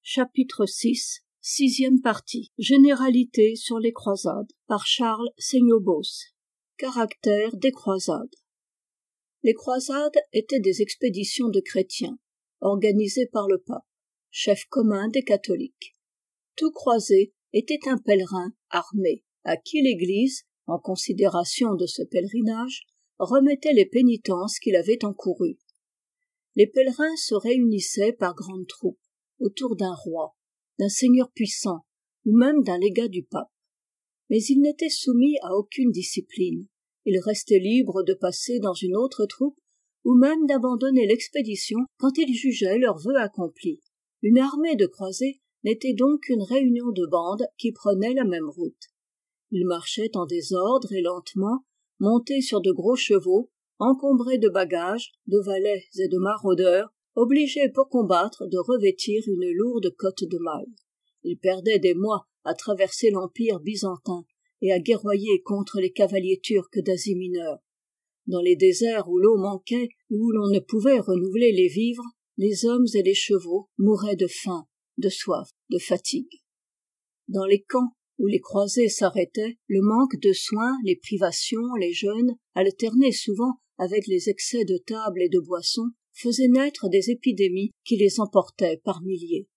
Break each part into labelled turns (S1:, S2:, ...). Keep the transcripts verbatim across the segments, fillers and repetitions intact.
S1: Chapitre six. Sixième partie. Généralité sur les croisades, par Charles Seignobos. Caractère des croisades. Les croisades étaient des expéditions de chrétiens, organisées par le pape, chef commun des catholiques. Tout croisé était un pèlerin armé, à qui l'Église, en considération de ce pèlerinage, remettait les pénitences qu'il avait encourues. Les pèlerins se réunissaient par grandes troupes, autour d'un roi, d'un seigneur puissant, ou même d'un légat du pape. Mais ils n'étaient soumis à aucune discipline. Ils restaient libres de passer dans une autre troupe, ou même d'abandonner l'expédition quand ils jugeaient leurs vœux accomplis. Une armée de croisés n'était donc qu'une réunion de bandes qui prenaient la même route. Ils marchaient en désordre et lentement, montés sur de gros chevaux, encombrés de bagages, de valets et de maraudeurs, obligés pour combattre de revêtir une lourde cotte de mailles. Ils perdaient des mois à traverser l'empire byzantin et à guerroyer contre les cavaliers turcs d'Asie mineure. Dans les déserts où l'eau manquait et où l'on ne pouvait renouveler les vivres, les hommes et les chevaux mouraient de faim, de soif, de fatigue. Dans les camps où les croisés s'arrêtaient, le manque de soins, les privations, les jeûnes, alternés souvent avec les excès de table et de boissons, faisaient naître des épidémies qui les emportaient par milliers.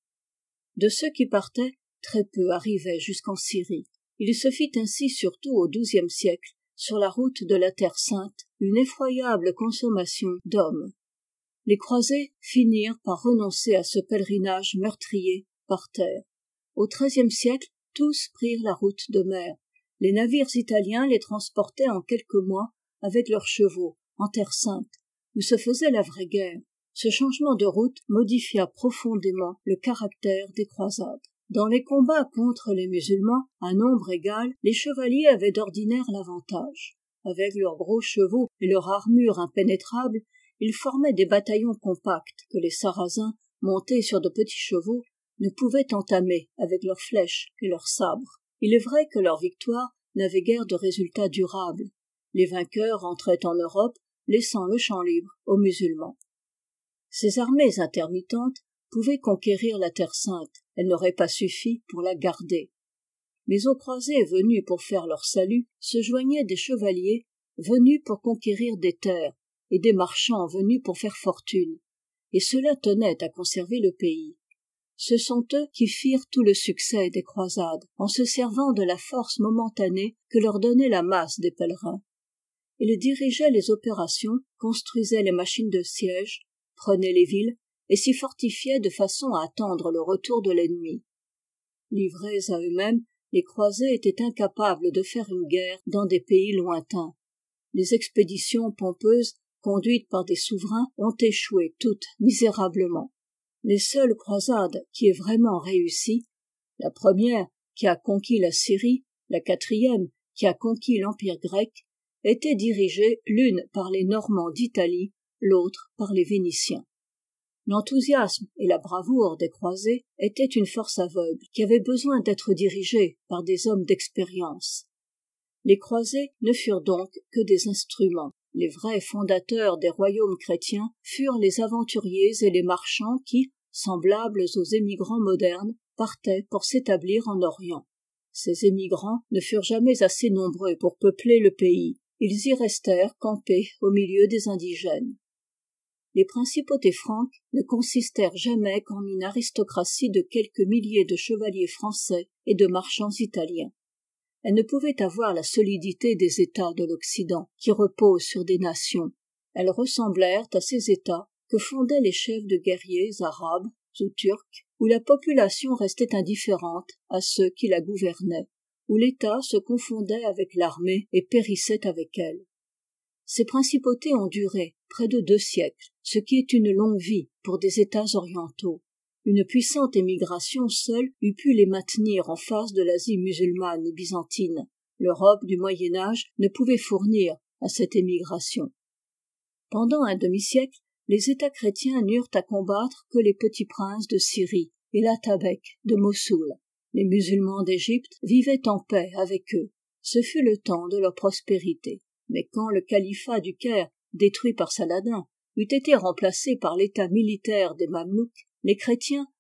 S1: De ceux qui partaient, très peu arrivaient jusqu'en Syrie. Il se fit ainsi surtout au douzième siècle, sur la route de la Terre Sainte, une effroyable consommation d'hommes. Les croisés finirent par renoncer à ce pèlerinage meurtrier par terre. Au treizième siècle, tous prirent la route de mer. Les navires italiens les transportaient en quelques mois avec leurs chevaux, en Terre Sainte, où se faisait la vraie guerre. Ce changement de route modifia profondément le caractère des croisades. Dans les combats contre les musulmans, à nombre égal, les chevaliers avaient d'ordinaire l'avantage. Avec leurs gros chevaux et leur armure impénétrable, ils formaient des bataillons compacts que les Sarrasins, montés sur de petits chevaux, ne pouvaient entamer avec leurs flèches et leurs sabres. Il est vrai que leur victoire n'avait guère de résultat durable. Les vainqueurs rentraient en Europe, laissant le champ libre aux musulmans. Ces armées intermittentes pouvaient conquérir la Terre Sainte, elles n'auraient pas suffi pour la garder. Mais aux croisés venus pour faire leur salut se joignaient des chevaliers venus pour conquérir des terres et des marchands venus pour faire fortune, et cela tenait à conserver le pays. Ce sont eux qui firent tout le succès des croisades, en se servant de la force momentanée que leur donnait la masse des pèlerins. Ils dirigeaient les opérations, construisaient les machines de siège, prenaient les villes et s'y fortifiaient de façon à attendre le retour de l'ennemi. Livrés à eux-mêmes, les croisés étaient incapables de faire une guerre dans des pays lointains. Les expéditions pompeuses, conduites par des souverains, ont échoué toutes misérablement. Les seules croisades qui aient vraiment réussi, la première qui a conquis la Syrie, la quatrième qui a conquis l'Empire grec, étaient dirigées l'une par les Normands d'Italie, l'autre par les Vénitiens. L'enthousiasme et la bravoure des croisés étaient une force aveugle qui avait besoin d'être dirigée par des hommes d'expérience. Les croisés ne furent donc que des instruments. Les vrais fondateurs des royaumes chrétiens furent les aventuriers et les marchands qui, semblables aux émigrants modernes, partaient pour s'établir en Orient. Ces émigrants ne furent jamais assez nombreux pour peupler le pays. Ils y restèrent campés au milieu des indigènes. Les principautés franques ne consistèrent jamais qu'en une aristocratie de quelques milliers de chevaliers français et de marchands italiens. Elles ne pouvaient avoir la solidité des États de l'Occident, qui reposent sur des nations. Elles ressemblèrent à ces États que fondaient les chefs de guerriers arabes ou turcs, où la population restait indifférente à ceux qui la gouvernaient, où l'État se confondait avec l'armée et périssait avec elle. Ces principautés ont duré près de deux siècles, ce qui est une longue vie pour des États orientaux. Une puissante émigration seule eût pu les maintenir en face de l'Asie musulmane et byzantine. L'Europe du Moyen-Âge ne pouvait fournir à cette émigration. Pendant un demi-siècle, les États chrétiens n'eurent à combattre que les petits princes de Syrie et l'Atabek de Mossoul. Les musulmans d'Égypte vivaient en paix avec eux. Ce fut le temps de leur prospérité. Mais quand le califat du Caire, détruit par Saladin, eut été remplacé par l'état militaire des Mamelouks, les chrétiens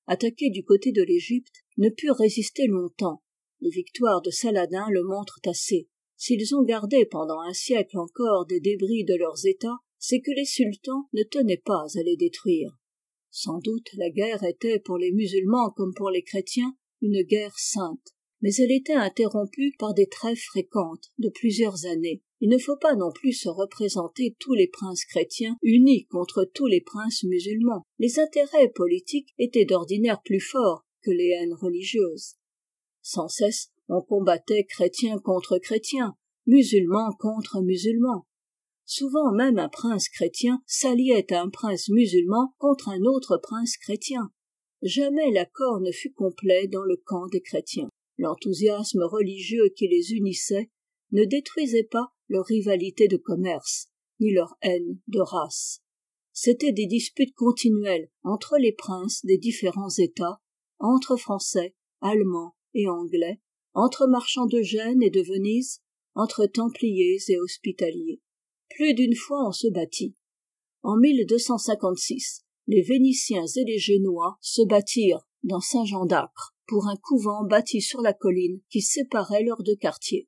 S1: attaqués du côté de l'Égypte, ne purent résister longtemps. Les victoires de Saladin le montrent assez. S'ils ont gardé pendant un siècle encore des débris de leurs États, c'est que les sultans ne tenaient pas à les détruire. Sans doute la guerre était pour les musulmans comme pour les chrétiens une guerre sainte, mais elle était interrompue par des trêves fréquentes de plusieurs années. Il ne faut pas non plus se représenter tous les princes chrétiens unis contre tous les princes musulmans. Les intérêts politiques étaient d'ordinaire plus forts que les haines religieuses. Sans cesse, on combattait chrétiens contre chrétiens, musulmans contre musulmans. Souvent même un prince chrétien s'alliait à un prince musulman contre un autre prince chrétien. Jamais l'accord ne fut complet dans le camp des chrétiens. L'enthousiasme religieux qui les unissait ne détruisait pas leur rivalité de commerce, ni leur haine de race. C'étaient des disputes continuelles entre les princes des différents États, entre Français, Allemands et Anglais, entre marchands de Gênes et de Venise, entre Templiers et Hospitaliers. Plus d'une fois on se battit. En mille deux cent cinquante-six, les Vénitiens et les Génois se battirent dans Saint-Jean d'Acre pour un couvent bâti sur la colline qui séparait leurs deux quartiers.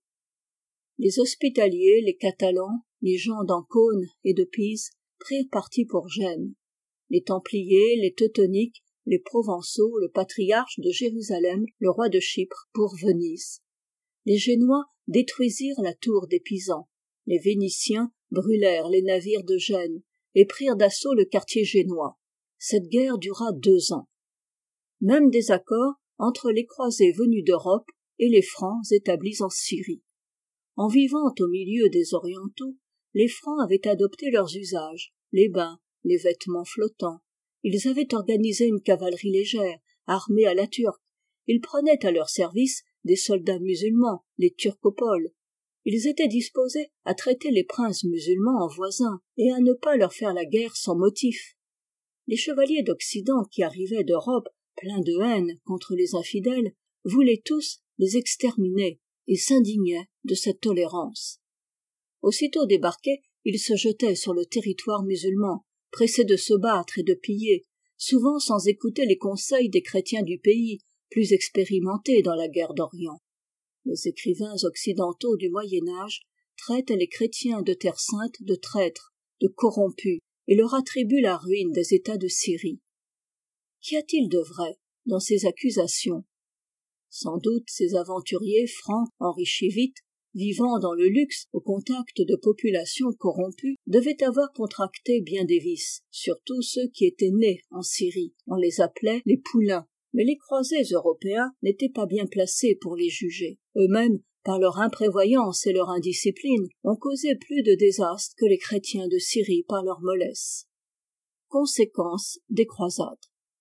S1: Les Hospitaliers, les Catalans, les gens d'Ancône et de Pise prirent parti pour Gênes. Les Templiers, les Teutoniques, les Provençaux, le patriarche de Jérusalem, le roi de Chypre, pour Venise. Les Génois détruisirent la tour des Pisans. Les Vénitiens brûlèrent les navires de Gênes et prirent d'assaut le quartier génois. Cette guerre dura deux ans. Même désaccord entre les croisés venus d'Europe et les Francs établis en Syrie. En vivant au milieu des Orientaux, les Francs avaient adopté leurs usages, les bains, les vêtements flottants. Ils avaient organisé une cavalerie légère, armée à la turque. Ils prenaient à leur service des soldats musulmans, les turcopoles. Ils étaient disposés à traiter les princes musulmans en voisins et à ne pas leur faire la guerre sans motif. Les chevaliers d'Occident qui arrivaient d'Europe, pleins de haine contre les infidèles, voulaient tous les exterminer et s'indignaient de cette tolérance. Aussitôt débarqués, ils se jetaient sur le territoire musulman, pressés de se battre et de piller, souvent sans écouter les conseils des chrétiens du pays, plus expérimentés dans la guerre d'Orient. Les écrivains occidentaux du Moyen-Âge traitent les chrétiens de Terre Sainte de traîtres, de corrompus, et leur attribuent la ruine des États de Syrie. Qu'y a-t-il de vrai dans ces accusations? Sans doute ces aventuriers francs, enrichis vite, vivant dans le luxe au contact de populations corrompues, devaient avoir contracté bien des vices, surtout ceux qui étaient nés en Syrie. On les appelait les poulains. Mais les croisés européens n'étaient pas bien placés pour les juger. Eux-mêmes, par leur imprévoyance et leur indiscipline, ont causé plus de désastres que les chrétiens de Syrie par leur mollesse. Conséquences des croisades.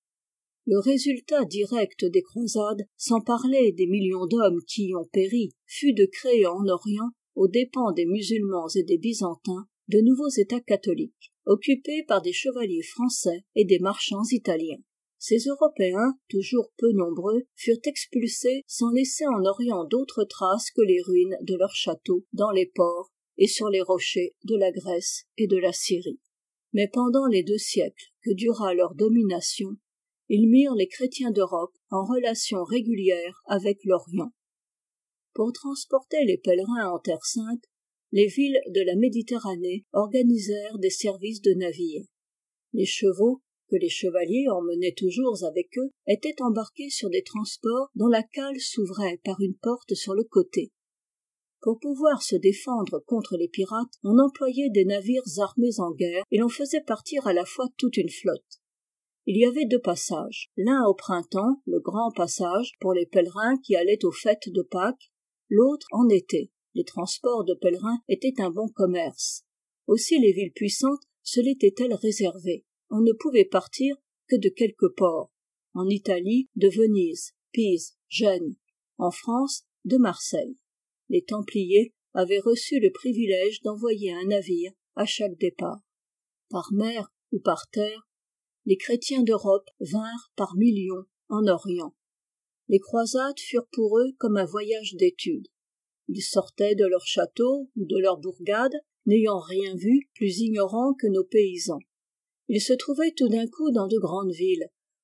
S1: Le résultat direct des croisades, sans parler des millions d'hommes qui y ont péri, fut de créer en Orient, aux dépens des musulmans et des byzantins, de nouveaux États catholiques, occupés par des chevaliers français et des marchands italiens. Ces Européens, toujours peu nombreux, furent expulsés sans laisser en Orient d'autres traces que les ruines de leurs châteaux dans les ports et sur les rochers de la Grèce et de la Syrie. Mais pendant les deux siècles que dura leur domination, ils mirent les chrétiens d'Europe en relation régulière avec l'Orient. Pour transporter les pèlerins en Terre Sainte, les villes de la Méditerranée organisèrent des services de navires. Les chevaux, que les chevaliers emmenaient toujours avec eux, étaient embarqués sur des transports dont la cale s'ouvrait par une porte sur le côté. Pour pouvoir se défendre contre les pirates, on employait des navires armés en guerre et l'on faisait partir à la fois toute une flotte. Il y avait deux passages, l'un au printemps, le grand passage pour les pèlerins qui allaient aux fêtes de Pâques, l'autre en été. Les transports de pèlerins étaient un bon commerce. Aussi les villes puissantes se l'étaient-elles réservées. On ne pouvait partir que de quelques ports. En Italie, de Venise, Pise, Gênes. En France, de Marseille. Les Templiers avaient reçu le privilège d'envoyer un navire à chaque départ. Par mer ou par terre, les chrétiens d'Europe vinrent par millions en Orient. Les croisades furent pour eux comme un voyage d'études. Ils sortaient de leur château ou de leur bourgade, n'ayant rien vu, plus ignorants que nos paysans. Ils se trouvaient tout d'un coup dans de grandes villes,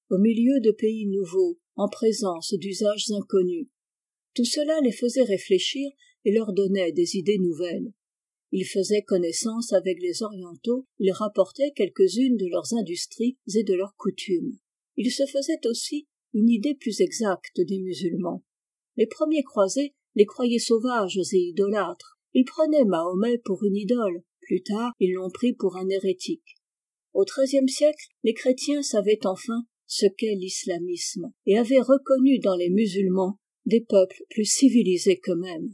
S1: au milieu de pays nouveaux, en présence d'usages inconnus. Tout cela les faisait réfléchir et leur donnait des idées nouvelles. Ils faisaient connaissance avec les Orientaux, ils rapportaient quelques-unes de leurs industries et de leurs coutumes. Ils se faisaient aussi une idée plus exacte des musulmans. Les premiers croisés les croyaient sauvages et idolâtres. Ils prenaient Mahomet pour une idole. Plus tard, ils l'ont pris pour un hérétique. Au treizième siècle, les chrétiens savaient enfin ce qu'est l'islamisme et avaient reconnu dans les musulmans des peuples plus civilisés qu'eux-mêmes.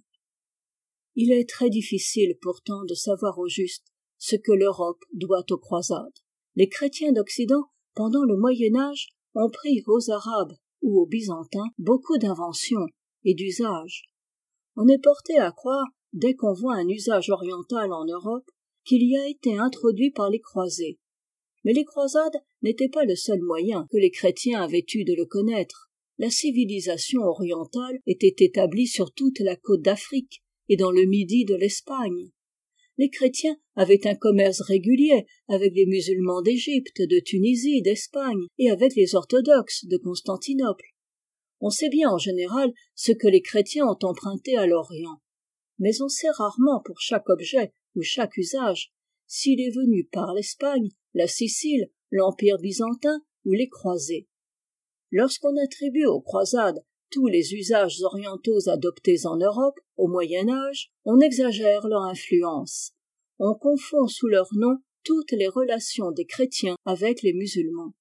S1: Il est très difficile pourtant de savoir au juste ce que l'Europe doit aux croisades. Les chrétiens d'Occident, pendant le Moyen-Âge, ont pris aux Arabes ou aux Byzantins beaucoup d'inventions et d'usages. On est porté à croire, dès qu'on voit un usage oriental en Europe, qu'il y a été introduit par les croisés. Mais les croisades n'étaient pas le seul moyen que les chrétiens avaient eu de le connaître. La civilisation orientale était établie sur toute la côte d'Afrique et dans le midi de l'Espagne. Les chrétiens avaient un commerce régulier avec les musulmans d'Égypte, de Tunisie, d'Espagne et avec les orthodoxes de Constantinople. On sait bien en général ce que les chrétiens ont emprunté à l'Orient, mais on sait rarement pour chaque objet ou chaque usage s'il est venu par l'Espagne, la Sicile, l'Empire byzantin ou les croisés. Lorsqu'on attribue aux croisades tous les usages orientaux adoptés en Europe au Moyen Âge, on exagère leur influence. On confond sous leur nom toutes les relations des chrétiens avec les musulmans.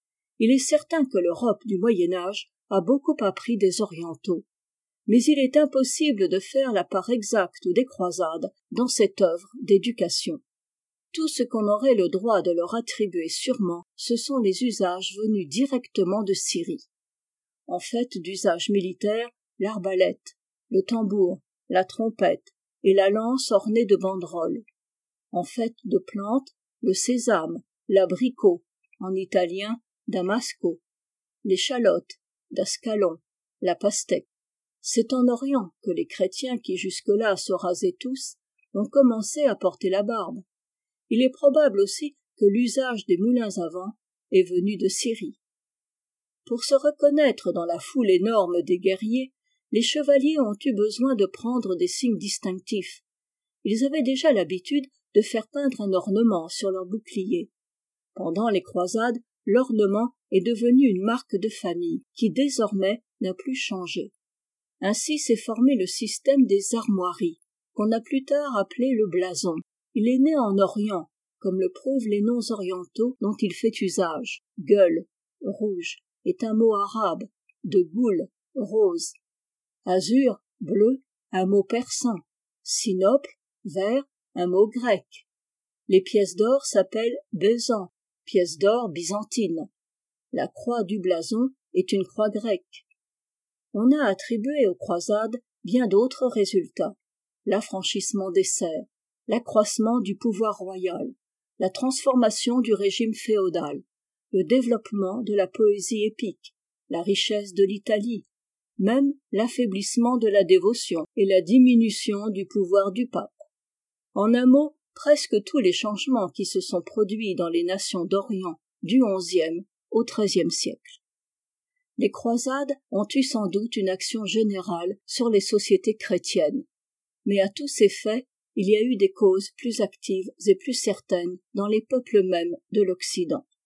S1: Il est certain que l'Europe du Moyen Âge a beaucoup appris des orientaux, mais il est impossible de faire la part exacte des croisades dans cette œuvre d'éducation. Tout ce qu'on aurait le droit de leur attribuer sûrement, ce sont les usages venus directement de Syrie. En fait d'usage militaire, l'arbalète, le tambour, la trompette et la lance ornée de banderoles. En fait de plantes, le sésame, l'abricot, en italien damasco, l'échalote, d'Ascalon, la pastèque. C'est en Orient que les chrétiens qui jusque-là se rasaient tous ont commencé à porter la barbe. Il est probable aussi que l'usage des moulins à vent est venu de Syrie. Pour se reconnaître dans la foule énorme des guerriers, les chevaliers ont eu besoin de prendre des signes distinctifs. Ils avaient déjà l'habitude de faire peindre un ornement sur leur bouclier. Pendant les croisades, l'ornement est devenu une marque de famille qui désormais n'a plus changé. Ainsi s'est formé le système des armoiries, qu'on a plus tard appelé le blason. Il est né en Orient, comme le prouvent les noms orientaux dont il fait usage. Gueule, rouge, est un mot arabe, de goul, rose. Azur, bleu, un mot persan. Sinople, vert, un mot grec. Les pièces d'or s'appellent bézans, pièces d'or byzantines. La croix du blason est une croix grecque. On a attribué aux croisades bien d'autres résultats. L'affranchissement des serfs, l'accroissement du pouvoir royal, la transformation du régime féodal, le développement de la poésie épique, la richesse de l'Italie, même l'affaiblissement de la dévotion et la diminution du pouvoir du pape. En un mot, presque tous les changements qui se sont produits dans les nations d'Orient du onzième au treizième siècle. Les croisades ont eu sans doute une action générale sur les sociétés chrétiennes, mais à tous ces faits, il y a eu des causes plus actives et plus certaines dans les peuples mêmes de l'Occident.